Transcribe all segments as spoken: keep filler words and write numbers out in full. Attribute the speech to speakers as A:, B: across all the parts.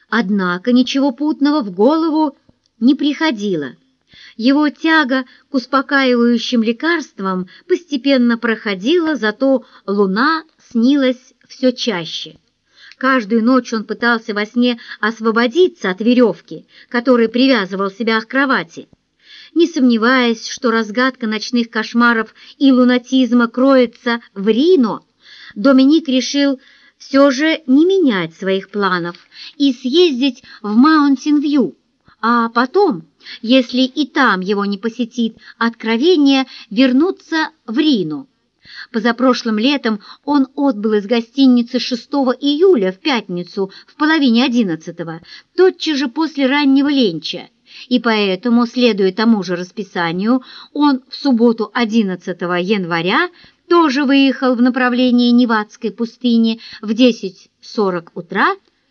A: Однако ничего путного в голову не приходило. Его тяга к успокаивающим лекарствам постепенно проходила, зато луна снилась все чаще. Каждую ночь он пытался во сне освободиться от веревки, которой привязывал себя к кровати. Не сомневаясь, что разгадка ночных кошмаров и лунатизма кроется в Рино, Доминик решил все же не менять своих планов и съездить в Маунтин-Вью, а потом, если и там его не посетит откровение, вернуться в Рино. Позапрошлым летом он отбыл из гостиницы шестого июля в пятницу в половине одиннадцатого, тотчас же после раннего ленча, и поэтому, следуя тому же расписанию, он в субботу одиннадцатого января тоже выехал в направлении Невадской пустыни в десять сорок утра,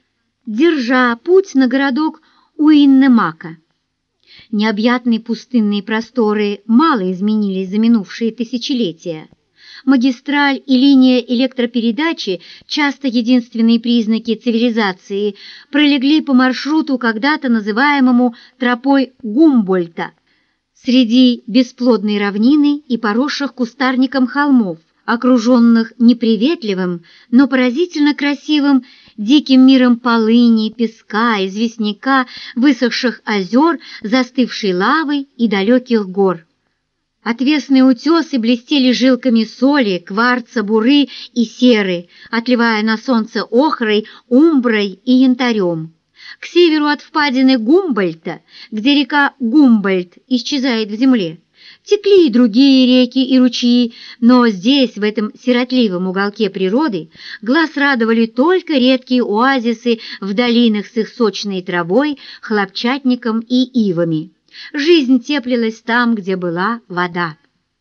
A: держа путь на городок Уиннемака. Необъятные пустынные просторы мало изменились за минувшие тысячелетия. Магистраль и линия электропередачи, часто единственные признаки цивилизации, пролегли по маршруту, когда-то называемому тропой Гумбольдта, среди бесплодной равнины и поросших кустарником холмов, окруженных неприветливым, но поразительно красивым диким миром полыни, песка, известняка, высохших озер, застывшей лавы и далеких гор. Отвесные утесы блестели жилками соли, кварца, буры и серы, отливая на солнце охрой, умброй и янтарем. К северу от впадины Гумбольдта, где река Гумбольдт исчезает в земле, текли и другие реки и ручьи, но здесь, в этом сиротливом уголке природы, глаз радовали только редкие оазисы в долинах с их сочной травой, хлопчатником и ивами. Жизнь теплилась там, где была вода.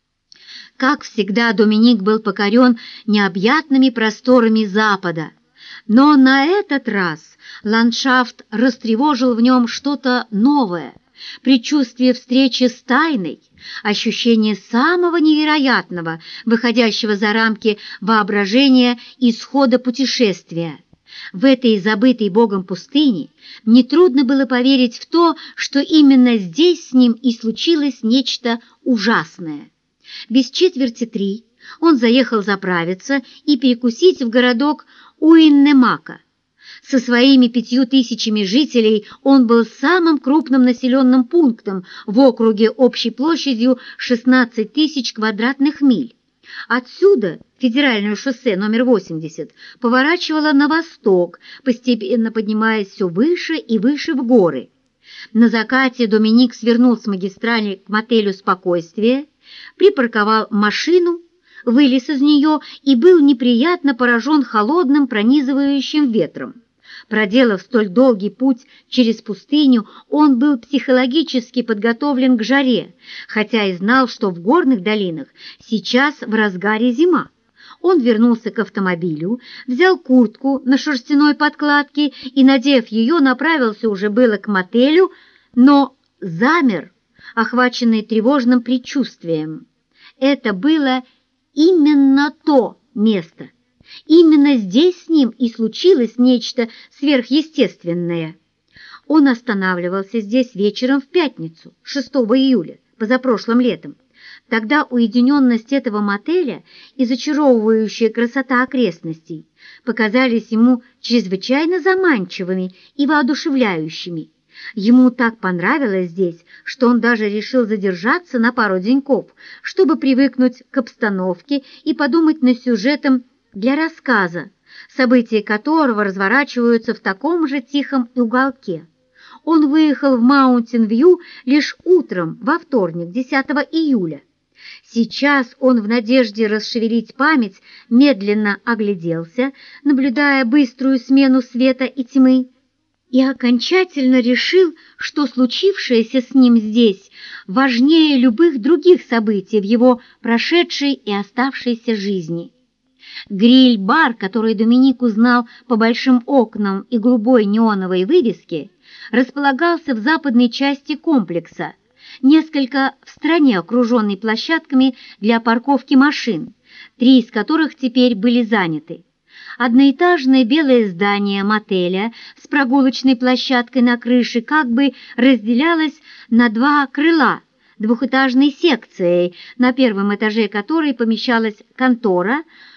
A: Как всегда, Доминик был покорен необъятными просторами Запада, но на этот раз ландшафт растревожил в нем что-то новое, предчувствие встречи с тайной, ощущение самого невероятного, выходящего за рамки воображения исхода путешествия. В этой забытой Богом пустыне нетрудно было поверить в то, что именно здесь с ним и случилось нечто ужасное. Без четверти три он заехал заправиться и перекусить в городок Уиннемака. Со своими пятью тысячами жителей он был самым крупным населенным пунктом в округе общей площадью шестнадцать тысяч квадратных миль. Отсюда федеральное шоссе номер восемьдесят поворачивало на восток, постепенно поднимаясь все выше и выше в горы. На закате Доминик свернул с магистрали к мотелю «Спокойствие», припарковал машину, вылез из нее и был неприятно поражен холодным пронизывающим ветром. Проделав столь долгий путь через пустыню, он был психологически подготовлен к жаре, хотя и знал, что в горных долинах сейчас в разгаре зима. Он вернулся к автомобилю, взял куртку на шерстяной подкладке и, надев ее, направился уже было к мотелю, но замер, охваченный тревожным предчувствием. Это было именно то место. Именно здесь с ним и случилось нечто сверхъестественное. Он останавливался здесь вечером в пятницу, шестого июля, позапрошлым летом. Тогда уединенность этого мотеля и зачаровывающая красота окрестностей показались ему чрезвычайно заманчивыми и воодушевляющими. Ему так понравилось здесь, что он даже решил задержаться на пару деньков, чтобы привыкнуть к обстановке и подумать над сюжетом для рассказа, события которого разворачиваются в таком же тихом уголке. Он выехал в Маунтин-Вью лишь утром во вторник, десятого июля. Сейчас он в надежде расшевелить память медленно огляделся, наблюдая быструю смену света и тьмы, и окончательно решил, что случившееся с ним здесь важнее любых других событий в его прошедшей и оставшейся жизни. Гриль-бар, который Доминик узнал по большим окнам и голубой неоновой вывеске, располагался в западной части комплекса, несколько в стороне, окруженной площадками для парковки машин, три из которых теперь были заняты. Одноэтажное белое здание мотеля с прогулочной площадкой на крыше как бы разделялось на два крыла двухэтажной секцией, на первом этаже которой помещалась контора,